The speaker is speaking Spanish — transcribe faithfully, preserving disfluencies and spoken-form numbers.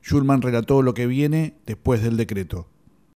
Schulman relató lo que viene después del decreto.